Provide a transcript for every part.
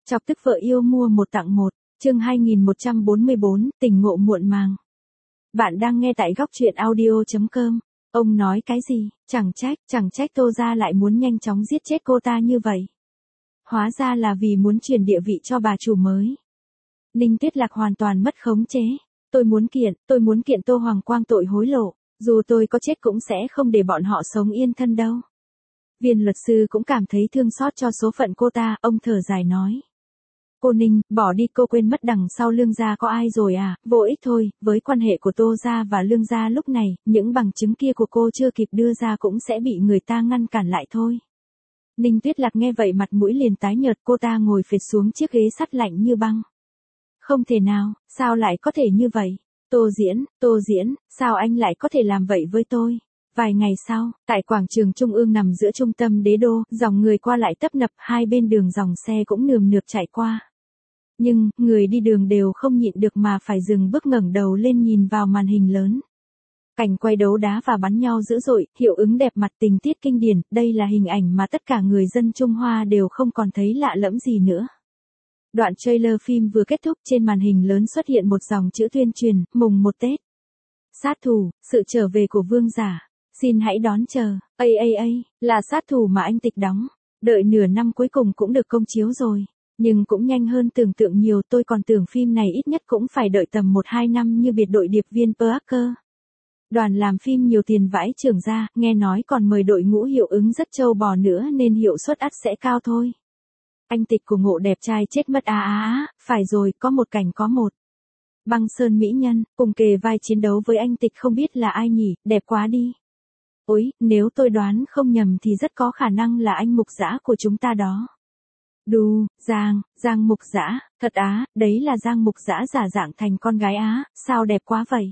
Chọc tức vợ yêu mua một tặng một, chương 2144, tỉnh ngộ muộn màng. Bạn đang nghe tại góc truyện audio.com. Ông nói cái gì, chẳng trách Tô gia lại muốn nhanh chóng giết chết cô ta như vậy. Hóa ra là vì muốn chuyển địa vị cho bà chủ mới. Ninh Tuyết Lạc hoàn toàn mất khống chế. Tôi muốn kiện Tô Hoàng Quang tội hối lộ, dù tôi có chết cũng sẽ không để bọn họ sống yên thân đâu. Viên luật sư cũng cảm thấy thương xót cho số phận cô ta, ông thở dài nói. Cô Ninh, bỏ đi, cô quên mất đằng sau Lương gia có ai rồi à, vô ích thôi, với quan hệ của Tô gia và Lương gia lúc này, những bằng chứng kia của cô chưa kịp đưa ra cũng sẽ bị người ta ngăn cản lại thôi. Ninh Tuyết Lạc nghe vậy mặt mũi liền tái nhợt, cô ta ngồi phịch xuống chiếc ghế sắt lạnh như băng. Không thể nào, sao lại có thể như vậy? Tô Diễn, sao anh lại có thể làm vậy với tôi? Vài ngày sau, tại quảng trường Trung ương nằm giữa trung tâm đế đô, dòng người qua lại tấp nập, hai bên đường dòng xe cũng nườm nượp chạy qua. Nhưng, người đi đường đều không nhịn được mà phải dừng bước ngẩng đầu lên nhìn vào màn hình lớn. Cảnh quay đấu đá và bắn nhau dữ dội, hiệu ứng đẹp mặt, tình tiết kinh điển, đây là hình ảnh mà tất cả người dân Trung Hoa đều không còn thấy lạ lẫm gì nữa. Đoạn trailer phim vừa kết thúc, trên màn hình lớn xuất hiện một dòng chữ tuyên truyền, mùng 1 Tết. Sát thủ, sự trở về của vương giả. Xin hãy đón chờ. Là sát thủ mà anh Tịch đóng. Đợi nửa năm cuối cùng cũng được công chiếu rồi. Nhưng cũng nhanh hơn tưởng tượng nhiều, tôi còn tưởng phim này ít nhất cũng phải đợi tầm 1-2 năm như biệt đội điệp viên Parker. Đoàn làm phim nhiều tiền vãi chưởng ra, nghe nói còn mời đội ngũ hiệu ứng rất trâu bò nữa nên hiệu suất ắt sẽ cao thôi. Anh Tịch của Ngộ đẹp trai chết mất phải rồi, có một cảnh có một. Băng Sơn mỹ nhân, cùng kề vai chiến đấu với anh Tịch không biết là ai nhỉ, đẹp quá đi. Ôi, nếu tôi đoán không nhầm thì rất có khả năng là anh Mục Dã của chúng ta đó. Đù, Giang Mục Dã, thật á, đấy là Giang Mục Dã giả dạng thành con gái á, sao đẹp quá vậy?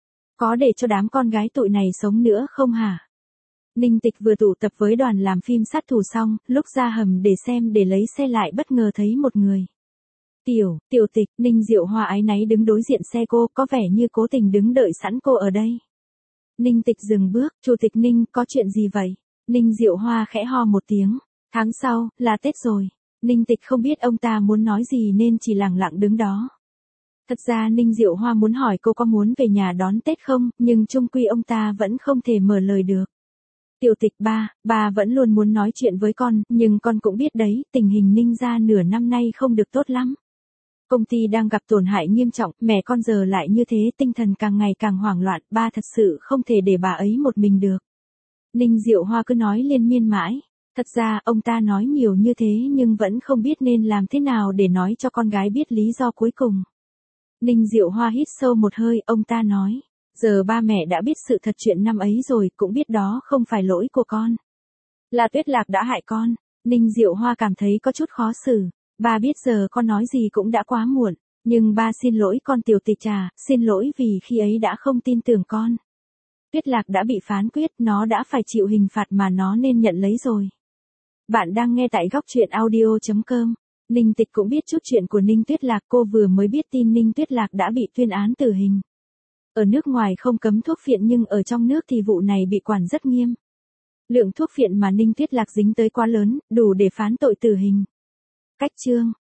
Có để cho đám con gái tụi này sống nữa không hả? Ninh Tịch vừa tụ tập với đoàn làm phim sát thủ xong, lúc ra hầm để xem để lấy xe lại bất ngờ thấy một người. Tiểu Tịch, Ninh Diệu Hoa áy náy đứng đối diện xe cô, có vẻ như cố tình đứng đợi sẵn cô ở đây. Ninh Tịch dừng bước, Chủ tịch Ninh, có chuyện gì vậy? Ninh Diệu Hoa khẽ ho một tiếng, tháng sau, là Tết rồi. Ninh Tịch không biết ông ta muốn nói gì nên chỉ lặng lặng đứng đó. Thật ra Ninh Diệu Hoa muốn hỏi cô có muốn về nhà đón Tết không, nhưng chung quy ông ta vẫn không thể mở lời được. Tiểu Tịch ba vẫn luôn muốn nói chuyện với con, nhưng con cũng biết đấy, tình hình Ninh gia nửa năm nay không được tốt lắm. Công ty đang gặp tổn hại nghiêm trọng, mẹ con giờ lại như thế, tinh thần càng ngày càng hoảng loạn, ba thật sự không thể để bà ấy một mình được. Ninh Diệu Hoa cứ nói liên miên mãi. Thật ra, ông ta nói nhiều như thế nhưng vẫn không biết nên làm thế nào để nói cho con gái biết lý do cuối cùng. Ninh Diệu Hoa hít sâu một hơi, ông ta nói. Giờ ba mẹ đã biết sự thật chuyện năm ấy rồi, cũng biết đó không phải lỗi của con. Là Tuyết Lạc đã hại con. Ninh Diệu Hoa cảm thấy có chút khó xử. Ba biết giờ con nói gì cũng đã quá muộn. Nhưng ba xin lỗi con Tiểu Tịch à, xin lỗi vì khi ấy đã không tin tưởng con. Tuyết Lạc đã bị phán quyết, nó đã phải chịu hình phạt mà nó nên nhận lấy rồi. Bạn đang nghe tại góc truyện audio.com. Ninh Tịch cũng biết chút chuyện của Ninh Tuyết Lạc, cô vừa mới biết tin Ninh Tuyết Lạc đã bị tuyên án tử hình. Ở nước ngoài không cấm thuốc phiện nhưng ở trong nước thì vụ này bị quản rất nghiêm. Lượng thuốc phiện mà Ninh Tuyết Lạc dính tới quá lớn, đủ để phán tội tử hình. Cách chương